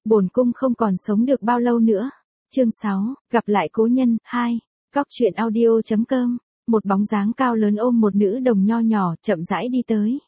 Bổn cung không còn sống được bao lâu nữa. Chương 6, gặp lại cố nhân, 2. Góc truyện audio.com. Một bóng dáng cao lớn ôm một nữ đồng nho nhỏ, chậm rãi đi tới.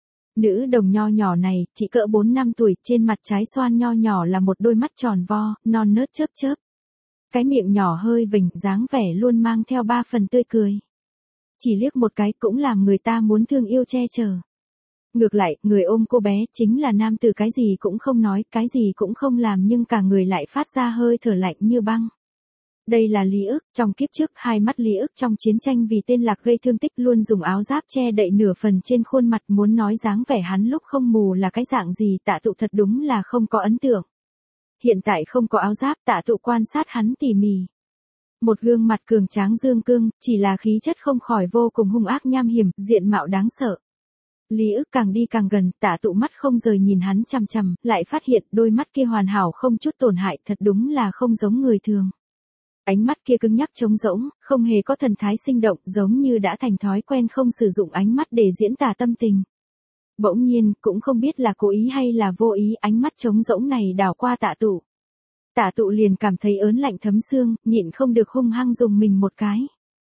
Nữ đồng nho nhỏ này, chỉ cỡ 4 năm tuổi, trên mặt trái xoan nho nhỏ là một đôi mắt tròn vo, non nớt chớp chớp. Cái miệng nhỏ hơi vểnh, dáng vẻ luôn mang theo 3 phần tươi cười. Chỉ liếc một cái cũng làm người ta muốn thương yêu che chở. Ngược lại, người ôm cô bé chính là nam tử, cái gì cũng không nói, cái gì cũng không làm, nhưng cả người lại phát ra hơi thở lạnh như băng. Đây là Lý Ức, trong kiếp trước, hai mắt Lý Ức trong chiến tranh vì tên Lạc gây thương tích luôn dùng áo giáp che đậy nửa phần trên khuôn mặt, muốn nói dáng vẻ hắn lúc không mù là cái dạng gì Tạ Tụ thật đúng là không có ấn tượng. Hiện tại không có áo giáp, Tạ Tụ quan sát hắn tỉ mỉ. Một gương mặt cường tráng dương cương, chỉ là khí chất không khỏi vô cùng hung ác nham hiểm, diện mạo đáng sợ. Lý Ức càng đi càng gần, Tạ Tụ mắt không rời nhìn hắn chằm chằm, lại phát hiện đôi mắt kia hoàn hảo không chút tổn hại, thật đúng là không giống người thường. Ánh mắt kia cứng nhắc trống rỗng, không hề có thần thái sinh động, giống như đã thành thói quen không sử dụng ánh mắt để diễn tả tâm tình. Bỗng nhiên, cũng không biết là cố ý hay là vô ý, ánh mắt trống rỗng này đảo qua Tạ Tụ. Tạ Tụ liền cảm thấy ớn lạnh thấm xương, nhịn không được hung hăng dùng mình một cái.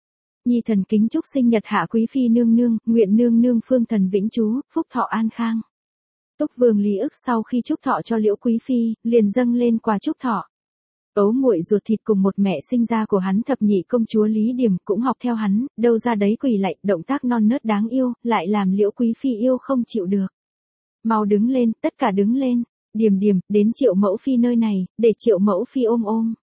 Nhi thần kính chúc sinh nhật Hạ quý phi nương nương, nguyện nương nương phương thần vĩnh trú, phúc thọ an khang. Túc vương Lý Ức sau khi chúc thọ cho Liễu quý phi, liền dâng lên quà chúc thọ. Ấu muội ruột thịt cùng một mẹ sinh ra của hắn thập nhị công chúa Lý Điềm cũng học theo hắn, đâu ra đấy quỳ lạy, động tác non nớt đáng yêu, lại làm Liễu quý phi yêu không chịu được. Mau đứng lên, tất cả đứng lên. Điềm Điềm, đến Triệu mẫu phi nơi này, để Triệu mẫu phi ôm ôm.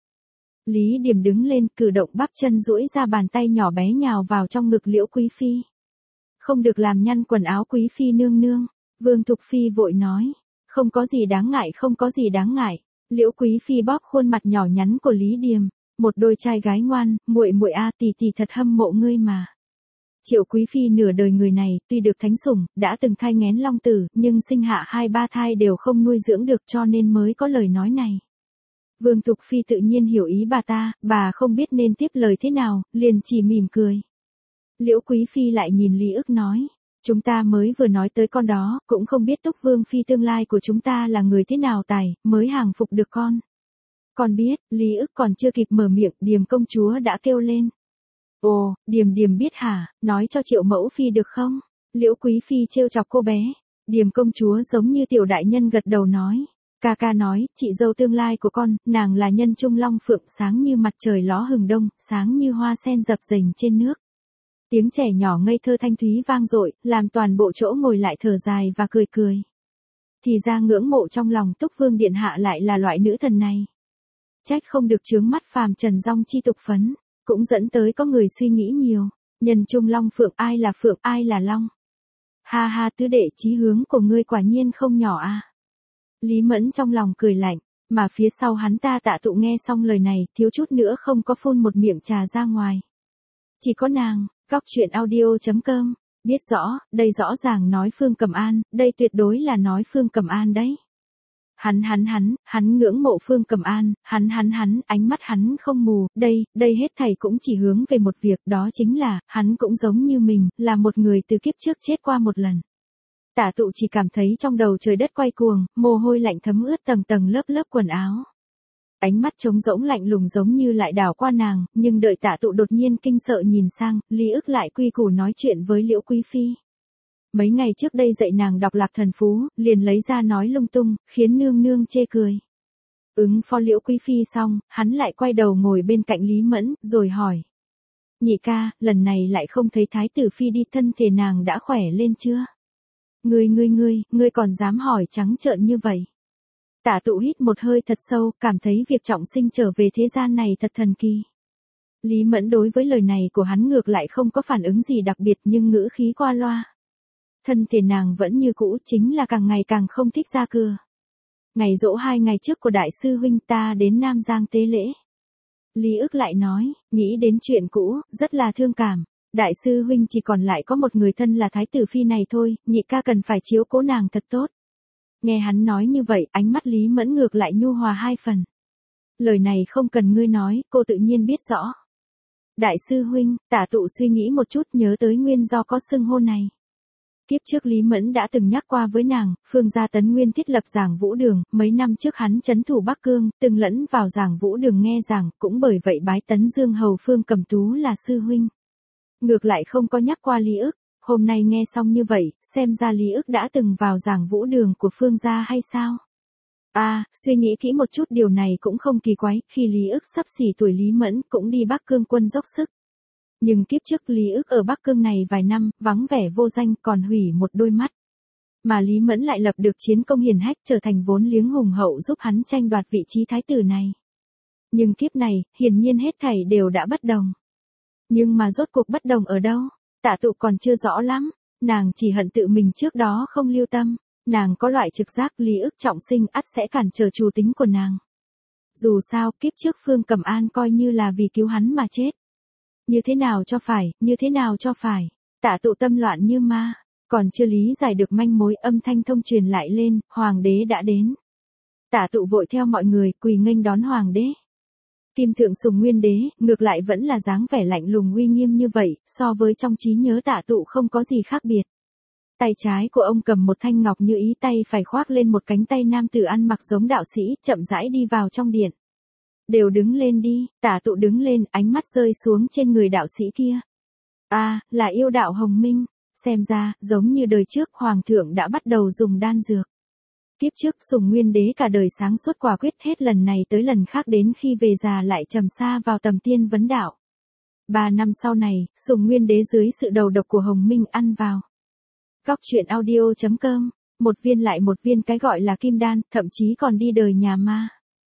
Lý Điềm đứng lên, cử động bắp chân duỗi ra, bàn tay nhỏ bé nhào vào trong ngực Liễu quý phi. Không được làm nhăn quần áo quý phi nương nương. Vương Thục phi vội nói, không có gì đáng ngại, không có gì đáng ngại. Liễu quý phi bóp khuôn mặt nhỏ nhắn của Lý Điềm, một đôi trai gái ngoan, muội muội a, tỷ tỷ thật hâm mộ ngươi mà. Triệu quý phi nửa đời người này, tuy được thánh sủng, đã từng thai nghén long tử, nhưng sinh hạ 2-3 thai đều không nuôi dưỡng được, cho nên mới có lời nói này. Vương Thục phi tự nhiên hiểu ý bà không biết nên tiếp lời thế nào, liền chỉ mỉm cười. Liễu quý phi lại nhìn Lý Ức nói, chúng ta mới vừa nói tới con đó, cũng không biết Túc vương phi tương lai của chúng ta là người thế nào mới hàng phục được con. Con biết. Lý Ức còn chưa kịp mở miệng, Điềm công chúa đã kêu lên. Ồ, Điềm Điềm biết hả, nói cho Triệu mẫu phi được không? Liễu quý phi trêu chọc cô bé. Điềm công chúa giống như tiểu đại nhân gật đầu nói. Ca ca nói, chị dâu tương lai của con, nàng là nhân trung long phượng, sáng như mặt trời ló hừng đông, sáng như hoa sen dập dềnh trên nước. Tiếng trẻ nhỏ ngây thơ thanh thúy vang dội, làm toàn bộ chỗ ngồi lại thở dài và cười cười. Thì ra ngưỡng mộ trong lòng Túc vương điện hạ lại là loại nữ thần này. Trách không được chướng mắt phàm trần dong chi tục phấn, cũng dẫn tới có người suy nghĩ nhiều. Nhân trung long phượng, ai là phượng, ai là long? Ha ha, tứ đệ, chí hướng của ngươi quả nhiên không nhỏ a. Lý Mẫn trong lòng cười lạnh, mà phía sau hắn ta Tạ Tụ nghe xong lời này, thiếu chút nữa không có phun một miệng trà ra ngoài. Chỉ có nàng. Góc truyện audio.com, biết rõ, đây rõ ràng nói Phương Cẩm An, đây tuyệt đối là nói Phương Cẩm An đấy. Hắn ngưỡng mộ Phương Cẩm An, ánh mắt hắn không mù, đây hết thảy cũng chỉ hướng về một việc, đó chính là, hắn cũng giống như mình, là một người từ kiếp trước chết qua một lần. Tạ Tụ chỉ cảm thấy trong đầu trời đất quay cuồng, mồ hôi lạnh thấm ướt tầng tầng lớp lớp quần áo. Ánh mắt trống rỗng lạnh lùng giống như lại đảo qua nàng, nhưng đợi Tạ Tụ đột nhiên kinh sợ nhìn sang, Lý Ức lại quy củ nói chuyện với Liễu quý phi. Mấy ngày trước đây dạy nàng đọc Lạc Thần Phú, liền lấy ra nói lung tung, khiến nương nương chê cười. Ứng phó Liễu quý phi xong, hắn lại quay đầu ngồi bên cạnh Lý Mẫn, rồi hỏi. Nhị ca, lần này lại không thấy thái tử phi đi, thân thể nàng đã khỏe lên chưa? Ngươi còn dám hỏi trắng trợn như vậy? Tạ Tụ hít một hơi thật sâu, cảm thấy việc trọng sinh trở về thế gian này thật thần kỳ. Lý Mẫn đối với lời này của hắn ngược lại không có phản ứng gì đặc biệt, nhưng ngữ khí qua loa. Thân thể nàng vẫn như cũ, chính là càng ngày càng không thích ra cửa. Ngày giỗ 2 ngày trước của đại sư huynh ta đến Nam Giang tế lễ. Lý Ức lại nói, nghĩ đến chuyện cũ, rất là thương cảm. Đại sư huynh chỉ còn lại có một người thân là thái tử phi này thôi, nhị ca cần phải chiếu cố nàng thật tốt. Nghe hắn nói như vậy, ánh mắt Lý Mẫn ngược lại nhu hòa 2 phần. Lời này không cần ngươi nói, cô tự nhiên biết rõ. Đại sư huynh, Tạ Tụ suy nghĩ một chút, nhớ tới nguyên do có xưng hô này. Kiếp trước Lý Mẫn đã từng nhắc qua với nàng, Phương gia Tấn Nguyên thiết lập giảng vũ đường, mấy năm trước hắn trấn thủ Bắc Cương, từng lẫn vào giảng vũ đường nghe giảng, cũng bởi vậy bái Tấn Dương hầu Phương Cẩm Tú là sư huynh. Ngược lại không có nhắc qua Lý ức, hôm nay nghe xong như vậy, xem ra Lý ức đã từng vào giảng vũ đường của Phương gia hay sao? Suy nghĩ kỹ một chút điều này cũng không kỳ quái, khi Lý ức sắp xỉ tuổi Lý Mẫn cũng đi Bắc Cương quân dốc sức. Nhưng kiếp trước Lý ức ở Bắc Cương này vài năm, vắng vẻ vô danh còn hủy một đôi mắt. Mà Lý Mẫn lại lập được chiến công hiển hách trở thành vốn liếng hùng hậu giúp hắn tranh đoạt vị trí thái tử này. Nhưng kiếp này, hiển nhiên hết thảy đều đã bất đồng. Nhưng mà rốt cuộc bất đồng ở đâu? Tạ Tụ còn chưa rõ lắm, nàng chỉ hận tự mình trước đó không lưu tâm. Nàng có loại trực giác Lý ức trọng sinh ắt sẽ cản trở chủ tính của nàng. Dù sao, kiếp trước Phương Cẩm An coi như là vì cứu hắn mà chết. Như thế nào cho phải, như thế nào cho phải. Tạ Tụ tâm loạn như ma, còn chưa lý giải được manh mối, âm thanh thông truyền lại lên, hoàng đế đã đến. Tạ Tụ vội theo mọi người quỳ nghênh đón hoàng đế. Kim thượng Sùng Nguyên đế, ngược lại vẫn là dáng vẻ lạnh lùng uy nghiêm như vậy, so với trong trí nhớ Tạ Tụ không có gì khác biệt. Tay trái của ông cầm một thanh ngọc như ý, tay phải khoác lên một cánh tay nam tử ăn mặc giống đạo sĩ, chậm rãi đi vào trong điện. Đều đứng lên đi. Tạ Tụ đứng lên, ánh mắt rơi xuống trên người đạo sĩ kia. Là yêu đạo Hồng Minh. Xem ra, giống như đời trước, hoàng thượng đã bắt đầu dùng đan dược. Kiếp trước Sùng Nguyên đế cả đời sáng suốt quả quyết, hết lần này tới lần khác đến khi về già lại trầm xa vào tầm tiên vấn đạo. 3 năm sau này, Sùng Nguyên đế dưới sự đầu độc của Hồng Minh ăn vào. Góc truyện audio.com, một viên lại một viên cái gọi là kim đan, thậm chí còn đi đời nhà ma.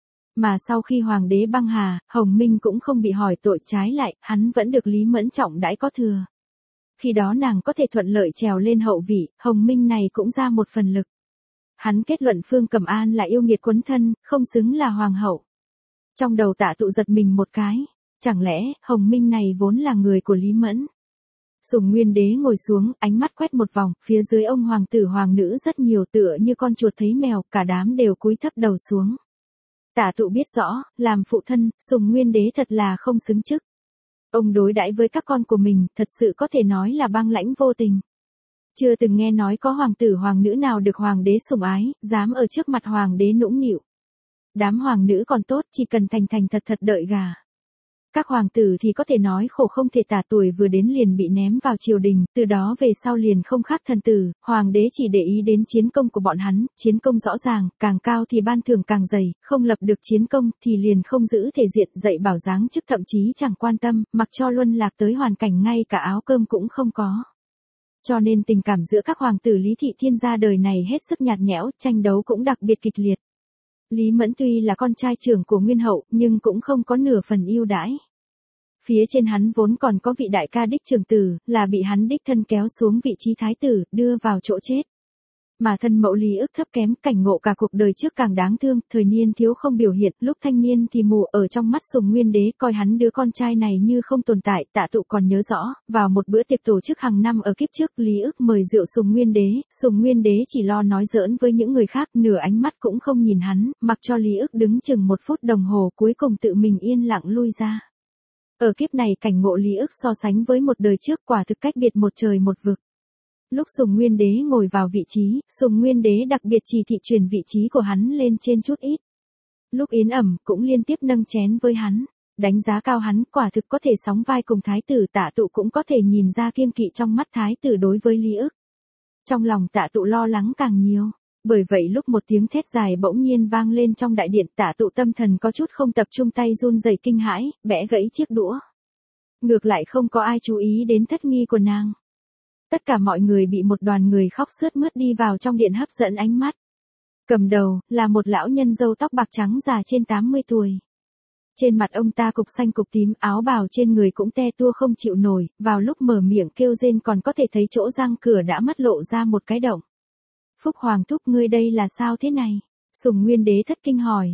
Mà sau khi hoàng đế băng hà, Hồng Minh cũng không bị hỏi tội, trái lại, hắn vẫn được Lý Mẫn trọng đãi có thừa. Khi đó nàng có thể thuận lợi trèo lên hậu vị, Hồng Minh này cũng ra một phần lực. Hắn kết luận Phương Cẩm An là yêu nghiệt quấn thân, không xứng là hoàng hậu. Trong đầu Tạ Tụ giật mình một cái, chẳng lẽ Hồng Minh này vốn là người của Lý Mẫn? Sùng Nguyên đế ngồi xuống, ánh mắt quét một vòng, phía dưới ông hoàng tử hoàng nữ rất nhiều, tựa như con chuột thấy mèo, cả đám đều cúi thấp đầu xuống. Tạ Tụ biết rõ, làm phụ thân, Sùng Nguyên đế thật là không xứng chức. Ông đối đãi với các con của mình, thật sự có thể nói là băng lãnh vô tình. Chưa từng nghe nói có hoàng tử hoàng nữ nào được hoàng đế sủng ái, dám ở trước mặt hoàng đế nũng nịu. Đám hoàng nữ còn tốt, chỉ cần thành thành thật thật đợi gà. Các hoàng tử thì có thể nói khổ không thể tả, tuổi vừa đến liền bị ném vào triều đình, từ đó về sau liền không khác thần tử, hoàng đế chỉ để ý đến chiến công của bọn hắn, chiến công rõ ràng, càng cao thì ban thưởng càng dày, không lập được chiến công thì liền không giữ thể diện, dạy bảo dáng chức thậm chí chẳng quan tâm, mặc cho luân lạc tới hoàn cảnh ngay cả áo cơm cũng không có. Cho nên tình cảm giữa các hoàng tử Lý Thị Thiên gia đời này hết sức nhạt nhẽo, tranh đấu cũng đặc biệt kịch liệt. Lý Mẫn tuy là con trai trưởng của Nguyên hậu, nhưng cũng không có nửa phần ưu đãi. Phía trên hắn vốn còn có vị đại ca đích trưởng tử, là bị hắn đích thân kéo xuống vị trí thái tử, đưa vào chỗ chết. Mà thân mẫu Lý ức thấp kém, cảnh ngộ cả cuộc đời trước càng đáng thương, thời niên thiếu không biểu hiện, lúc thanh niên thì mù, ở trong mắt Sùng Nguyên đế coi hắn đứa con trai này như không tồn tại. Tạ Tụ còn nhớ rõ, vào một bữa tiệc tổ chức hàng năm ở kiếp trước, Lý ức mời rượu Sùng Nguyên đế chỉ lo nói giỡn với những người khác, nửa ánh mắt cũng không nhìn hắn, mặc cho Lý ức đứng chừng 1 phút đồng hồ, cuối cùng tự mình yên lặng lui ra. Ở kiếp này cảnh ngộ Lý ức so sánh với một đời trước quả thực cách biệt một trời một vực. Lúc Sùng Nguyên đế ngồi vào vị trí, Sùng Nguyên đế đặc biệt chỉ thị truyền vị trí của hắn lên trên chút ít. Lúc yến ẩm, cũng liên tiếp nâng chén với hắn, đánh giá cao hắn, quả thực có thể sóng vai cùng thái tử. Tạ Tụ cũng có thể nhìn ra kiêng kỵ trong mắt thái tử đối với Lý ức. Trong lòng Tạ Tụ lo lắng càng nhiều. Bởi vậy lúc một tiếng thét dài bỗng nhiên vang lên trong đại điện, Tạ Tụ tâm thần có chút không tập trung, tay run rẩy kinh hãi, bẽ gãy chiếc đũa. Ngược lại không có ai chú ý đến thất nghi của nàng. Tất cả mọi người bị một đoàn người khóc sướt mướt đi vào trong điện hấp dẫn ánh mắt. Cầm đầu, là một lão nhân râu tóc bạc trắng già trên 80 tuổi. Trên mặt ông ta cục xanh cục tím, áo bào trên người cũng te tua không chịu nổi, vào lúc mở miệng kêu rên còn có thể thấy chỗ răng cửa đã mất lộ ra một cái động. Phúc Hoàng thúc, ngươi đây là sao thế này? Sùng Nguyên đế thất kinh hỏi.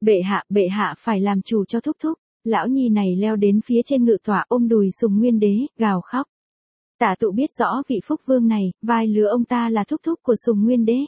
Bệ hạ phải làm chủ cho thúc thúc. Lão nhi này leo đến phía trên ngự tọa ôm đùi Sùng Nguyên đế, gào khóc. Tạ Tụ biết rõ vị Phúc Vương này, vai lứa ông ta là thúc thúc của Sùng Nguyên đế.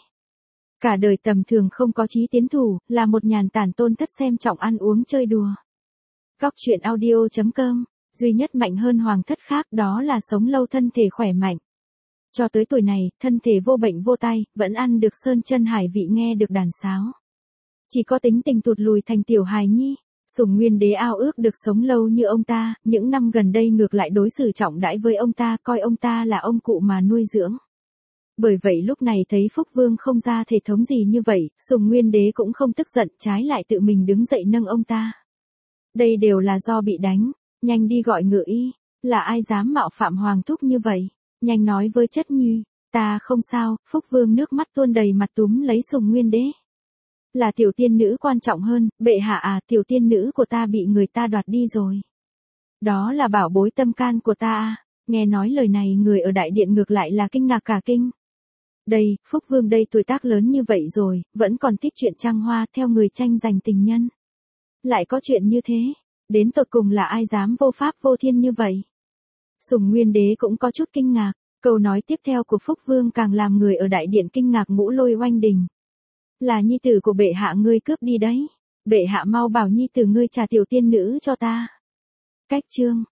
Cả đời tầm thường không có chí tiến thủ, là một nhàn tản tôn thất xem trọng ăn uống chơi đùa. Góc truyện audio.com, duy nhất mạnh hơn hoàng thất khác đó là sống lâu thân thể khỏe mạnh. Cho tới tuổi này, thân thể vô bệnh vô tai, vẫn ăn được sơn chân hải vị nghe được đàn sáo. Chỉ có tính tình tụt lùi thành tiểu hài nhi. Sùng Nguyên Đế ao ước được sống lâu như ông ta, những năm gần đây ngược lại đối xử trọng đãi với ông ta, coi ông ta là ông cụ mà nuôi dưỡng. Bởi vậy lúc này thấy Phúc Vương không ra thể thống gì như vậy, Sùng Nguyên Đế cũng không tức giận, trái lại tự mình đứng dậy nâng ông ta. Đây đều là do bị đánh, nhanh đi gọi ngự y, là ai dám mạo phạm hoàng thúc như vậy, nhanh nói với chất nhi, ta không sao. Phúc Vương nước mắt tuôn đầy mặt túm lấy Sùng Nguyên Đế. Là tiểu tiên nữ quan trọng hơn, bệ hạ à, tiểu tiên nữ của ta bị người ta đoạt đi rồi. Đó là bảo bối tâm can của ta à. Nghe nói lời này người ở đại điện ngược lại là kinh ngạc cả kinh. Đây, Phúc Vương đây tuổi tác lớn như vậy rồi, vẫn còn thích chuyện trăng hoa theo người tranh giành tình nhân. Lại có chuyện như thế, đến tột cùng là ai dám vô pháp vô thiên như vậy. Sùng Nguyên Đế cũng có chút kinh ngạc, câu nói tiếp theo của Phúc Vương càng làm người ở đại điện kinh ngạc ngũ lôi oanh đình. Là nhi tử của bệ hạ ngươi cướp đi đấy, bệ hạ mau bảo nhi tử ngươi trả tiểu tiên nữ cho ta. Cách chương